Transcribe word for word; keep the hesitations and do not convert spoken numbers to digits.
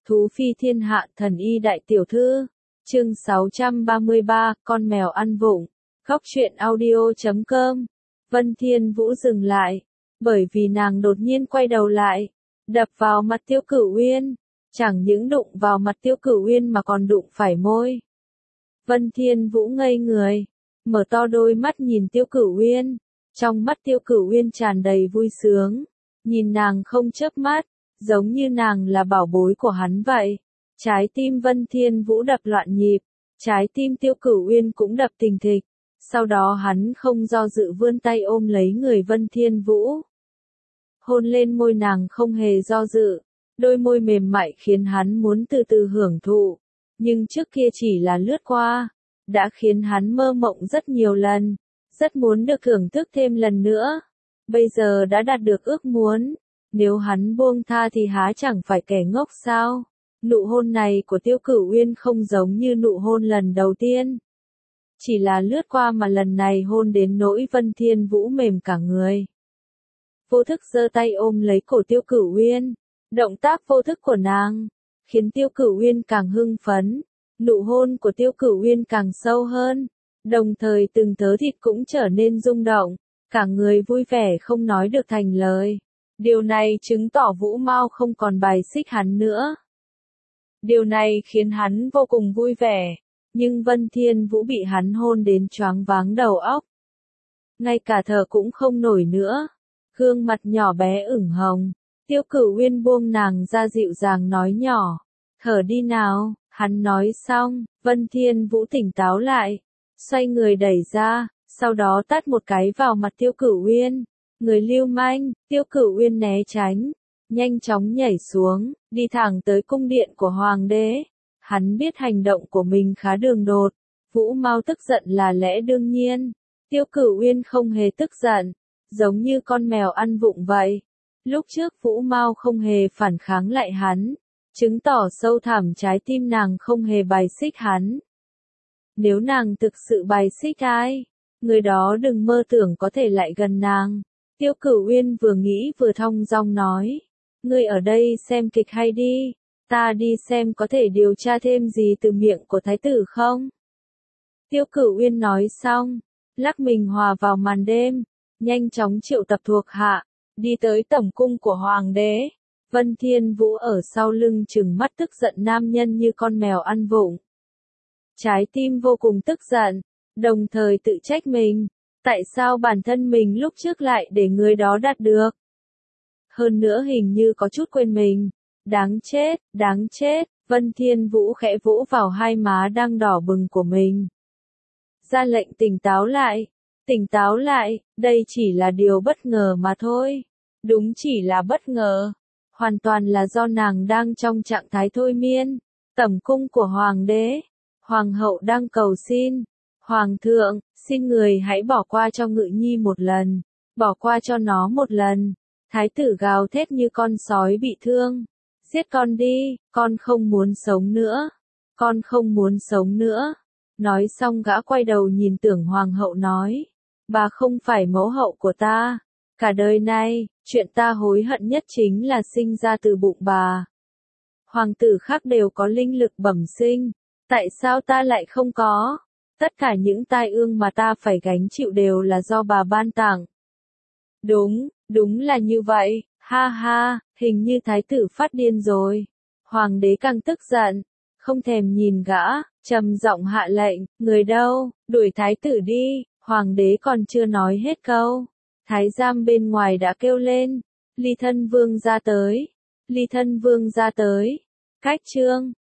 Thú phi thiên hạ thần y đại tiểu thư. Chương sáu trăm ba mươi ba, con mèo ăn vụng. Góc truyện audio chấm com. Vân Thiên Vũ dừng lại, bởi vì nàng đột nhiên quay đầu lại, đập vào mặt Tiêu Cửu Uyên, chẳng những đụng vào mặt Tiêu Cửu Uyên mà còn đụng phải môi. Vân Thiên Vũ ngây người, mở to đôi mắt nhìn Tiêu Cửu Uyên, trong mắt Tiêu Cửu Uyên tràn đầy vui sướng, nhìn nàng không chớp mắt, giống như nàng là bảo bối của hắn vậy. Trái tim Vân Thiên Vũ đập loạn nhịp, trái tim Tiêu Cửu Uyên cũng đập thình thịch. Sau đó hắn không do dự vươn tay ôm lấy người Vân Thiên Vũ. Hôn lên môi nàng không hề do dự, đôi môi mềm mại khiến hắn muốn từ từ hưởng thụ, nhưng trước kia chỉ là lướt qua, đã khiến hắn mơ mộng rất nhiều lần, rất muốn được thưởng thức thêm lần nữa. Bây giờ đã đạt được ước muốn, nếu hắn buông tha thì há chẳng phải kẻ ngốc sao? Nụ hôn này của Tiêu Cửu Uyên không giống như nụ hôn lần đầu tiên. Chỉ là lướt qua mà lần này hôn đến nỗi Vân Thiên Vũ mềm cả người. Vô thức giơ tay ôm lấy cổ Tiêu Cửu Uyên, động tác vô thức của nàng khiến Tiêu Cửu Uyên càng hưng phấn, nụ hôn của Tiêu Cửu Uyên càng sâu hơn, đồng thời từng thớ thịt cũng trở nên rung động, cả người vui vẻ không nói được thành lời. Điều này chứng tỏ Vũ Mao không còn bài xích hắn nữa. Điều này khiến hắn vô cùng vui vẻ. Nhưng Vân Thiên Vũ bị hắn hôn đến choáng váng đầu óc. Ngay cả thở cũng không nổi nữa. Gương mặt nhỏ bé ửng hồng. Tiêu Cửu Uyên buông nàng ra dịu dàng nói nhỏ. Thở đi nào, hắn nói xong, Vân Thiên Vũ tỉnh táo lại. Xoay người đẩy ra, sau đó tát một cái vào mặt Tiêu Cửu Uyên. Người lưu manh, Tiêu Cửu Uyên né tránh. Nhanh chóng nhảy xuống, đi thẳng tới cung điện của Hoàng đế. Hắn biết hành động của mình khá đường đột, Vũ Mao tức giận là lẽ đương nhiên. Tiêu Cửu Uyên không hề tức giận, giống như con mèo ăn vụng vậy. Lúc trước Vũ Mao không hề phản kháng lại hắn, chứng tỏ sâu thẳm trái tim nàng không hề bài xích hắn. Nếu nàng thực sự bài xích ai, người đó đừng mơ tưởng có thể lại gần nàng. Tiêu Cửu Uyên vừa nghĩ vừa thong dong nói, ngươi ở đây xem kịch hay đi. Ta đi xem có thể điều tra thêm gì từ miệng của thái tử không? Tiêu Cửu Uyên nói xong, lắc mình hòa vào màn đêm, nhanh chóng triệu tập thuộc hạ, đi tới tổng cung của Hoàng đế. Vân Thiên Vũ ở sau lưng trừng mắt tức giận nam nhân như con mèo ăn vụng. Trái tim vô cùng tức giận, đồng thời tự trách mình, tại sao bản thân mình lúc trước lại để người đó đạt được. Hơn nữa hình như có chút quên mình. Đáng chết, đáng chết, Vân Thiên Vũ khẽ vỗ vào hai má đang đỏ bừng của mình. Ra lệnh tỉnh táo lại, tỉnh táo lại, đây chỉ là điều bất ngờ mà thôi. Đúng chỉ là bất ngờ, hoàn toàn là do nàng đang trong trạng thái thôi miên. Tẩm cung của Hoàng đế, Hoàng hậu đang cầu xin. Hoàng thượng, xin người hãy bỏ qua cho Ngự Nhi một lần, bỏ qua cho nó một lần. Thái tử gào thét như con sói bị thương. Giết con đi, con không muốn sống nữa. Con không muốn sống nữa. Nói xong gã quay đầu nhìn Tưởng Hoàng hậu nói. Bà không phải mẫu hậu của ta. Cả đời này, chuyện ta hối hận nhất chính là sinh ra từ bụng bà. Hoàng tử khác đều có linh lực bẩm sinh. Tại sao ta lại không có? Tất cả những tai ương mà ta phải gánh chịu đều là do bà ban tặng. Đúng, đúng là như vậy. Ha ha, hình như thái tử phát điên rồi. Hoàng đế càng tức giận, không thèm nhìn gã, trầm giọng hạ lệnh, người đâu, đuổi thái tử đi. Hoàng đế còn chưa nói hết câu, thái giám bên ngoài đã kêu lên, Ly Thân Vương ra tới, Ly Thân Vương ra tới. Cách chương